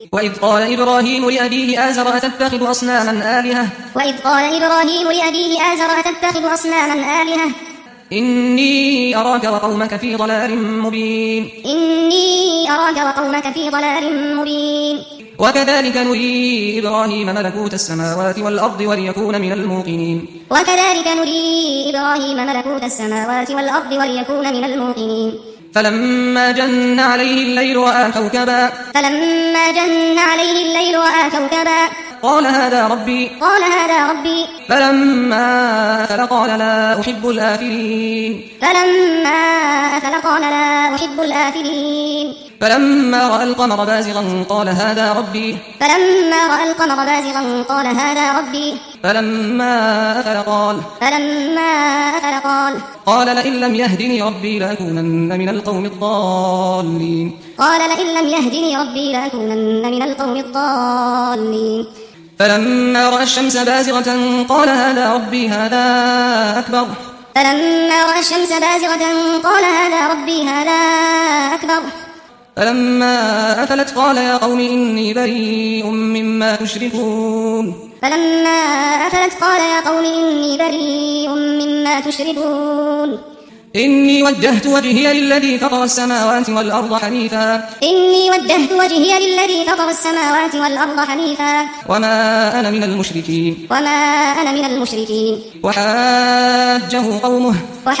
وإذ قال إبراهيم لأبيه آزر أتتخذ أصناما آلهة إني أراك وقومك في ضلال مبين وكذلك نري إبراهيم ملكوت السماوات والأرض وليكون من الموقنين فلما جن عليه الليل رأى كوكبا قال هذا ربي فلما أفل قال لا أحب الآفلين فلما رأى القمر بازغا قال هذا ربي فلما أفل قال لئن لم يهدني ربي لأكونن من القوم الضالين فلما رأى الشمس بازغة قال هذا ربي هذا أكبر فلما أفلت قال يا قوم إني بريء مما تشركون إني وجهت وجهي للذي فطر السماوات والأرض حنيفا وما أنا من المشركين وحاجه قومه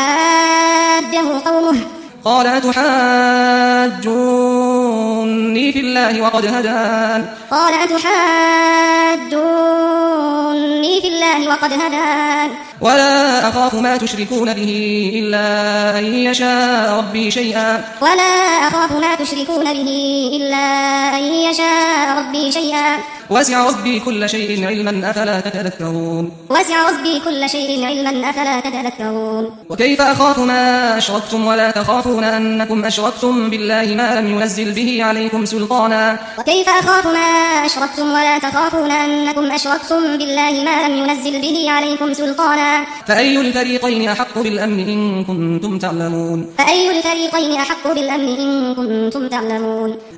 قال أتحاجوني في الله وقد هدان ولا أخاف ما تشركون به إلا أن يشاء ربي شيئا وسع ربي كل شيء علما أفلا تتذكرون وكيف أخاف ما أشركتم ولا تخافون أنكم أشركتم بالله ما لم ينزل به عليكم سلطانا فأي الفريقين أحق بالأمن إن كنتم تعلمون